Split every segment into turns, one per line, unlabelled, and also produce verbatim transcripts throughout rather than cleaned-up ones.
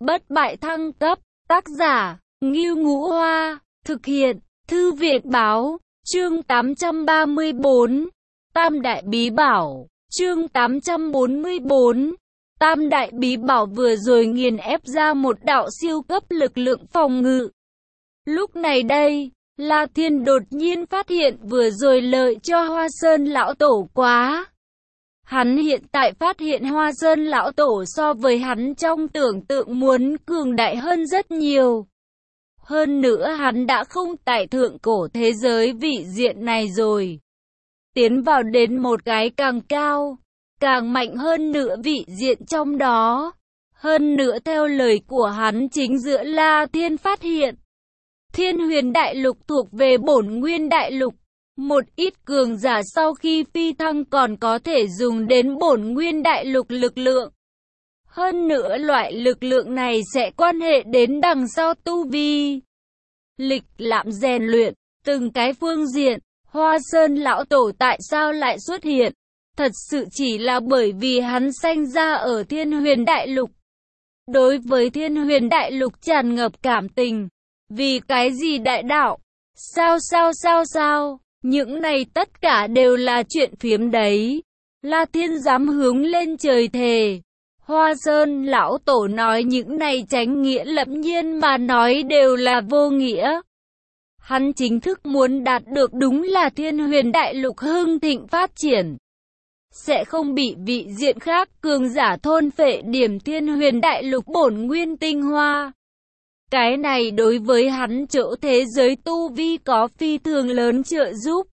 Bất bại thăng cấp, tác giả, Ngưu Ngũ Hoa, thực hiện, Thư viện Báo, chương tám trăm ba mươi bốn, Tam Đại Bí Bảo, chương tám trăm bốn mươi bốn, Tam Đại Bí Bảo vừa rồi nghiền ép ra một đạo siêu cấp lực lượng phòng ngự. Lúc này đây, La Thiên đột nhiên phát hiện vừa rồi lợi cho Hoa Sơn Lão Tổ quá. Hắn hiện tại phát hiện Hoa Sơn Lão Tổ so với hắn trong tưởng tượng muốn cường đại hơn rất nhiều. Hơn nữa hắn đã không tại thượng cổ thế giới vị diện này rồi. Tiến vào đến một cái càng cao, càng mạnh hơn nữa vị diện trong đó. Hơn nữa theo lời của hắn chính giữa La Thiên phát hiện. Thiên Huyền Đại Lục thuộc về Bổn Nguyên Đại Lục. Một ít cường giả sau khi phi thăng còn có thể dùng đến Bổn Nguyên Đại Lục lực lượng. Hơn nữa loại lực lượng này sẽ quan hệ đến đằng sau tu vi. Lịch lãm rèn luyện, từng cái phương diện, Hoa Sơn Lão Tổ tại sao lại xuất hiện? Thật sự chỉ là bởi vì hắn sanh ra ở Thiên Huyền Đại Lục. Đối với Thiên Huyền Đại Lục tràn ngập cảm tình. Vì cái gì đại đạo? Sao sao sao sao? Những này tất cả đều là chuyện phiếm đấy. La Thiên dám hướng lên trời thề. Hoa Sơn Lão Tổ nói những này tránh nghĩa lẫm nhiên mà nói đều là vô nghĩa. Hắn chính thức muốn đạt được đúng là Thiên Huyền Đại Lục hưng thịnh phát triển. Sẽ không bị vị diện khác cường giả thôn phệ điểm Thiên Huyền Đại Lục bổn nguyên tinh hoa. Cái này đối với hắn chỗ thế giới tu vi có phi thường lớn trợ giúp.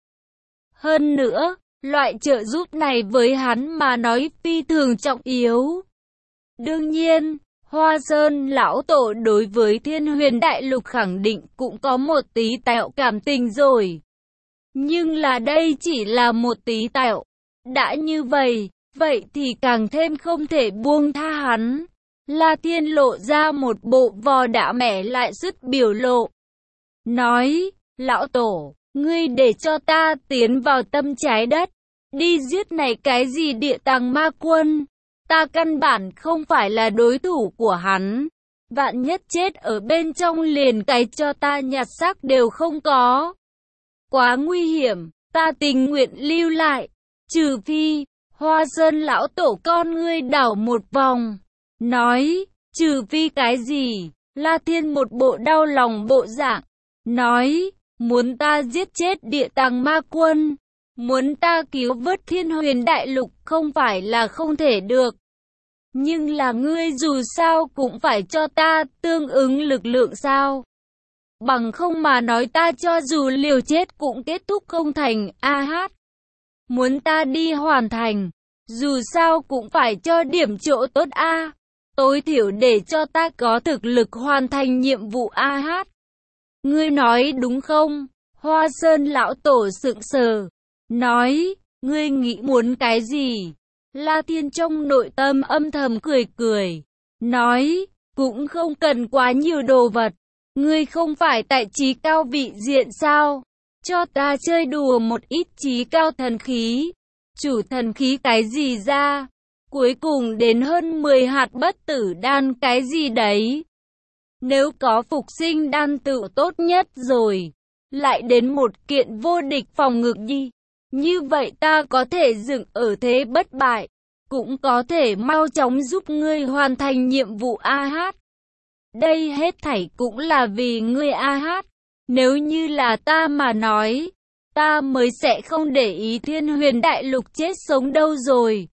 Hơn nữa, loại trợ giúp này với hắn mà nói phi thường trọng yếu. Đương nhiên, Hoa Sơn Lão Tổ đối với Thiên Huyền Đại Lục khẳng định cũng có một tí tẹo cảm tình rồi. Nhưng là đây chỉ là một tí tẹo. Đã như vậy, vậy thì càng thêm không thể buông tha hắn. La Thiên lộ ra một bộ vò đã mẻ lại dứt biểu lộ. Nói, Lão Tổ, ngươi để cho ta tiến vào tâm trái đất. Đi giết này cái gì địa tàng ma quân. Ta căn bản không phải là đối thủ của hắn. Vạn nhất chết ở bên trong liền cái cho ta nhặt xác đều không có. Quá nguy hiểm, ta tình nguyện lưu lại. Trừ phi, Hoa Sơn Lão Tổ con ngươi đảo một vòng. Nói, trừ phi cái gì? La Thiên một bộ đau lòng bộ dạng. Nói, muốn ta giết chết địa tàng ma quân. Muốn ta cứu vớt Thiên Huyền Đại Lục không phải là không thể được. Nhưng là ngươi dù sao cũng phải cho ta tương ứng lực lượng sao? Bằng không mà nói ta cho dù liều chết cũng kết thúc không thành. A hát. Muốn ta đi hoàn thành. Dù sao cũng phải cho điểm chỗ tốt A. Tối thiểu để cho ta có thực lực hoàn thành nhiệm vụ A hát. Ngươi nói đúng không? Hoa Sơn Lão Tổ sững sờ. Nói, ngươi nghĩ muốn cái gì? La Thiên trong nội tâm âm thầm cười cười. Nói, cũng không cần quá nhiều đồ vật. Ngươi không phải tại trí cao vị diện sao? Cho ta chơi đùa một ít trí cao thần khí. Chủ thần khí cái gì ra? Cuối cùng đến hơn mười hạt bất tử đan cái gì đấy. Nếu có phục sinh đan tự tốt nhất rồi. Lại đến một kiện vô địch phòng ngự đi. Như vậy ta có thể dựng ở thế bất bại. Cũng có thể mau chóng giúp ngươi hoàn thành nhiệm vụ A hát. Đây hết thảy cũng là vì ngươi A hát. Nếu như là ta mà nói. Ta mới sẽ không để ý Thiên Huyền Đại Lục chết sống đâu rồi.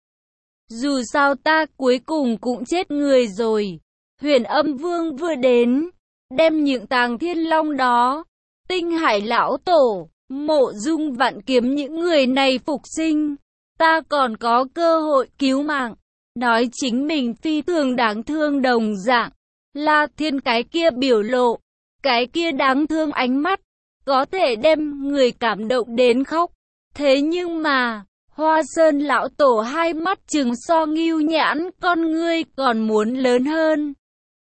Dù sao ta cuối cùng cũng chết người rồi. Huyền Âm Vương vừa đến. Đem những tàng thiên long đó. Tinh Hải Lão Tổ. Mộ Dung Vạn Kiếm những người này phục sinh. Ta còn có cơ hội cứu mạng. Nói chính mình phi thường đáng thương đồng dạng. La Thiên cái kia biểu lộ. Cái kia đáng thương ánh mắt. Có thể đem người cảm động đến khóc. Thế nhưng mà, Hoa Sơn Lão Tổ hai mắt trừng so Ngưu Nhãn con ngươi còn muốn lớn hơn.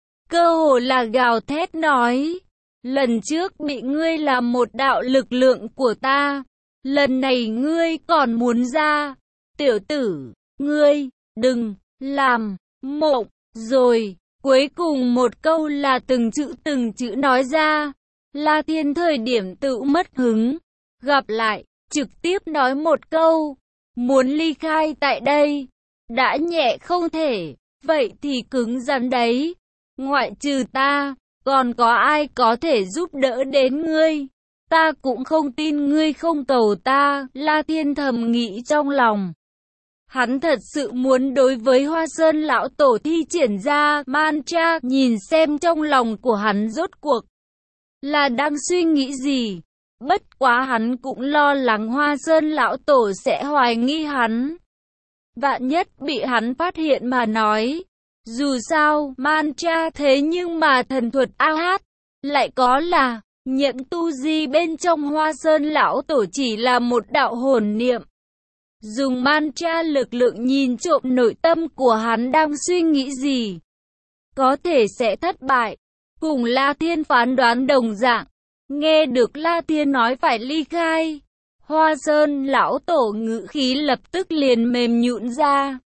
Cơ hồ là gào thét nói. Lần trước bị ngươi làm một đạo lực lượng của ta. Lần này ngươi còn muốn ra. Tiểu tử, ngươi, đừng, làm, mộng, rồi. Cuối cùng một câu là từng chữ từng chữ nói ra. La Thiên thời điểm tự mất hứng. Gặp lại, trực tiếp nói một câu. Muốn ly khai tại đây. Đã nhẹ không thể. Vậy thì cứng rắn đấy. Ngoại trừ ta, còn có ai có thể giúp đỡ đến ngươi? Ta cũng không tin ngươi không cầu ta. La Thiên thầm nghĩ trong lòng. Hắn thật sự muốn đối với Hoa Sơn lão tổ thi triển ra mantra, nhìn xem trong lòng của hắn rốt cuộc là đang suy nghĩ gì. Bất quá hắn cũng lo lắng Hoa Sơn lão tổ sẽ hoài nghi hắn. Vạn nhất bị hắn phát hiện mà nói. Dù sao, mantra thế nhưng mà thần thuật a hát, lại có là những tu di bên trong Hoa Sơn lão tổ chỉ là một đạo hồn niệm. Dùng mantra lực lượng nhìn trộm nội tâm của hắn đang suy nghĩ gì. Có thể sẽ thất bại. Cùng La Thiên phán đoán đồng dạng. Nghe được La Thiên nói phải ly khai. Hoa Sơn lão tổ ngữ khí lập tức liền mềm nhũn ra.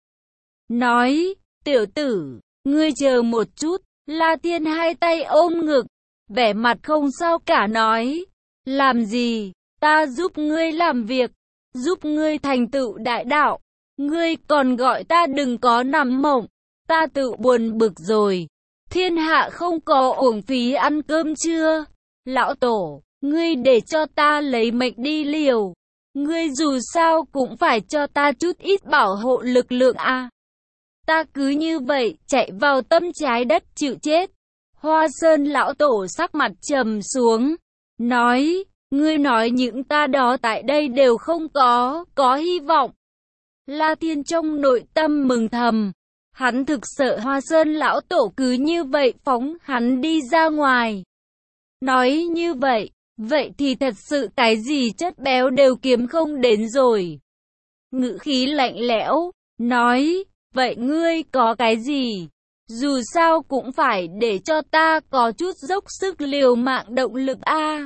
Nói, tiểu tử, ngươi chờ một chút. La Thiên hai tay ôm ngực. Vẻ mặt không sao cả nói. Làm gì, ta giúp ngươi làm việc. Giúp ngươi thành tựu đại đạo. Ngươi còn gọi ta đừng có nằm mộng. Ta tự buồn bực rồi. Thiên hạ không có uổng phí ăn cơm chưa? Lão tổ, ngươi để cho ta lấy mệnh đi liều. Ngươi dù sao cũng phải cho ta chút ít bảo hộ lực lượng à. Ta cứ như vậy chạy vào tâm trái đất chịu chết. Hoa Sơn lão tổ sắc mặt trầm xuống. Nói, ngươi nói những ta đó tại đây đều không có, có hy vọng. La Thiên trong nội tâm mừng thầm. Hắn thực sợ Hoa Sơn lão tổ cứ như vậy phóng hắn đi ra ngoài. Nói như vậy, vậy thì thật sự cái gì chất béo đều kiếm không đến rồi. Ngữ khí lạnh lẽo, nói, vậy ngươi có cái gì? Dù sao cũng phải để cho ta có chút dốc sức liều mạng động lực a.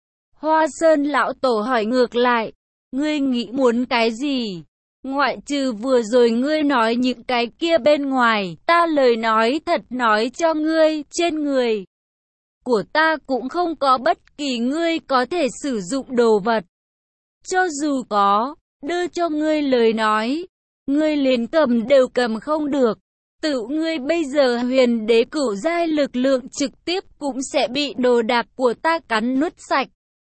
Hoa Sơn lão tổ hỏi ngược lại, ngươi nghĩ muốn cái gì? Ngoại trừ vừa rồi ngươi nói những cái kia bên ngoài, ta lời nói thật nói cho ngươi, trên người của ta cũng không có bất kỳ ngươi có thể sử dụng đồ vật. Cho dù có, đưa cho ngươi lời nói, ngươi liền cầm đều cầm không được. Tự ngươi bây giờ huyền đế cửu giai lực lượng trực tiếp cũng sẽ bị đồ đạc của ta cắn nuốt sạch.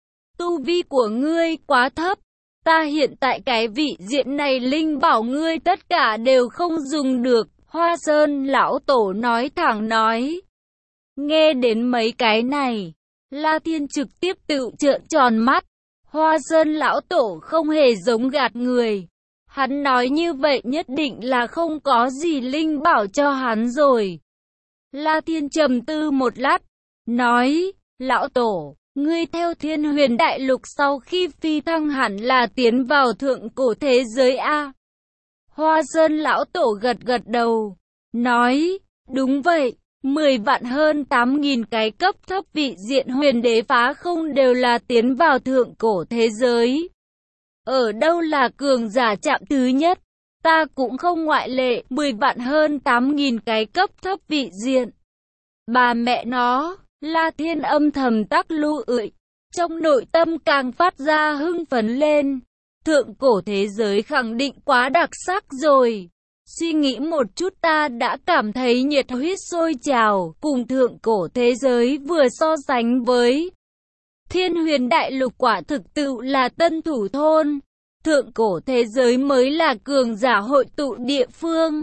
Tu vi của ngươi quá thấp. Ta hiện tại cái vị diện này linh bảo ngươi tất cả đều không dùng được. Hoa Sơn lão tổ nói thẳng nói. Nghe đến mấy cái này, La Thiên trực tiếp tự trợn tròn mắt. Hoa Sơn lão tổ không hề giống gạt người. Hắn nói như vậy nhất định là không có gì linh bảo cho hắn rồi. La Thiên trầm tư một lát, nói, lão tổ, ngươi theo Thiên Huyền Đại Lục sau khi phi thăng hẳn là tiến vào thượng cổ thế giới A. Hoa Sơn lão tổ gật gật đầu, nói, đúng vậy, mười vạn hơn tám nghìn cái cấp thấp vị diện huyền đế phá không đều là tiến vào thượng cổ thế giới. Ở đâu là cường giả chạm thứ nhất? Ta cũng không ngoại lệ, mười vạn hơn tám nghìn cái cấp thấp vị diện. Bà mẹ nó, La Thiên âm thầm tắc lưu ưỡi, trong nội tâm càng phát ra hưng phấn lên. Thượng cổ thế giới khẳng định quá đặc sắc rồi. Suy nghĩ một chút ta đã cảm thấy nhiệt huyết sôi trào, cùng thượng cổ thế giới vừa so sánh với Thiên Huyền Đại Lục quả thực tự là tân thủ thôn. Thượng cổ thế giới mới là cường giả hội tụ địa phương.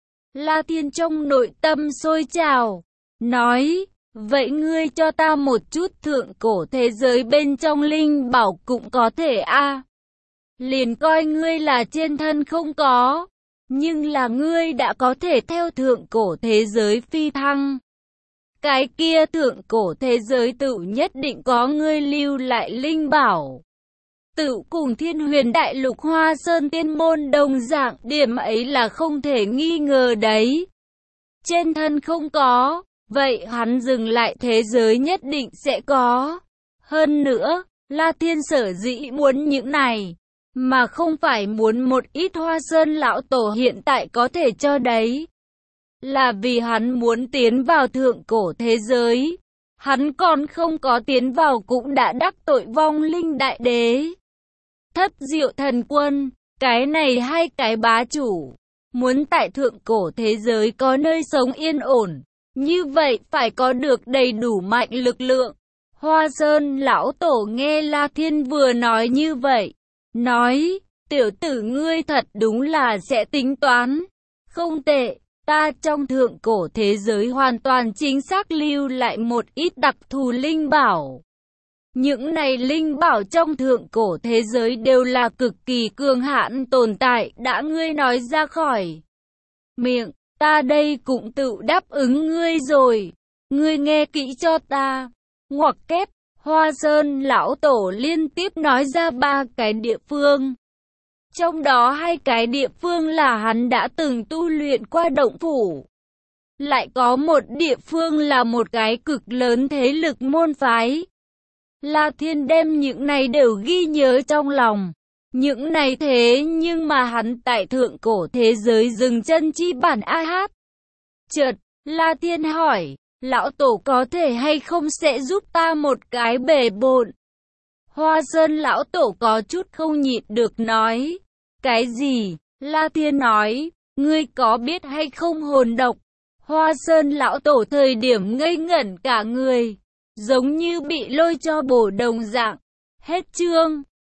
La Thiên trong nội tâm sôi trào, nói, vậy ngươi cho ta một chút thượng cổ thế giới bên trong linh bảo cũng có thể a. Liền coi ngươi là trên thân không có, nhưng là ngươi đã có thể theo thượng cổ thế giới phi thăng. Cái kia thượng cổ thế giới tự nhất định có ngươi lưu lại linh bảo. Tự cùng Thiên Huyền Đại Lục Hoa Sơn Tiên Môn đồng dạng, điểm ấy là không thể nghi ngờ đấy. Trên thân không có, vậy hắn dừng lại thế giới nhất định sẽ có. Hơn nữa, La Thiên sở dĩ muốn những này, mà không phải muốn một ít Hoa Sơn lão tổ hiện tại có thể cho đấy. là vì hắn muốn tiến vào thượng cổ thế giới. Hắn còn không có tiến vào cũng đã đắc tội vong linh đại đế. Thất diệu thần quân, cái này hai cái bá chủ, muốn tại thượng cổ thế giới có nơi sống yên ổn, như vậy phải có được đầy đủ mạnh lực lượng. Hoa Sơn lão tổ nghe La Thiên vừa nói như vậy, nói, tiểu tử ngươi thật đúng là sẽ tính toán. Không tệ, ta trong thượng cổ thế giới hoàn toàn chính xác lưu lại một ít đặc thù linh bảo. Những này linh bảo trong thượng cổ thế giới đều là cực kỳ cường hãn tồn tại, đã ngươi nói ra khỏi miệng, ta đây cũng tự đáp ứng ngươi rồi. Ngươi nghe kỹ cho ta. Ngoặc kép, Hoa Sơn lão tổ liên tiếp nói ra ba cái địa phương. Trong đó hai cái địa phương là hắn đã từng tu luyện qua động phủ. Lại có một địa phương là một cái cực lớn thế lực môn phái. La Thiên đem những này đều ghi nhớ trong lòng. Những này thế nhưng mà hắn tại thượng cổ thế giới dừng chân chi bản a hát. Chợt, La Thiên hỏi, lão tổ có thể hay không sẽ giúp ta một cái bề bộn? Hoa Sơn lão tổ có chút không nhịn được nói. Cái gì? La Thiên nói, ngươi có biết hay không hồn độc? Hoa Sơn lão tổ thời điểm ngây ngẩn cả người, giống như bị lôi cho bổ đồng dạng. Hết chương.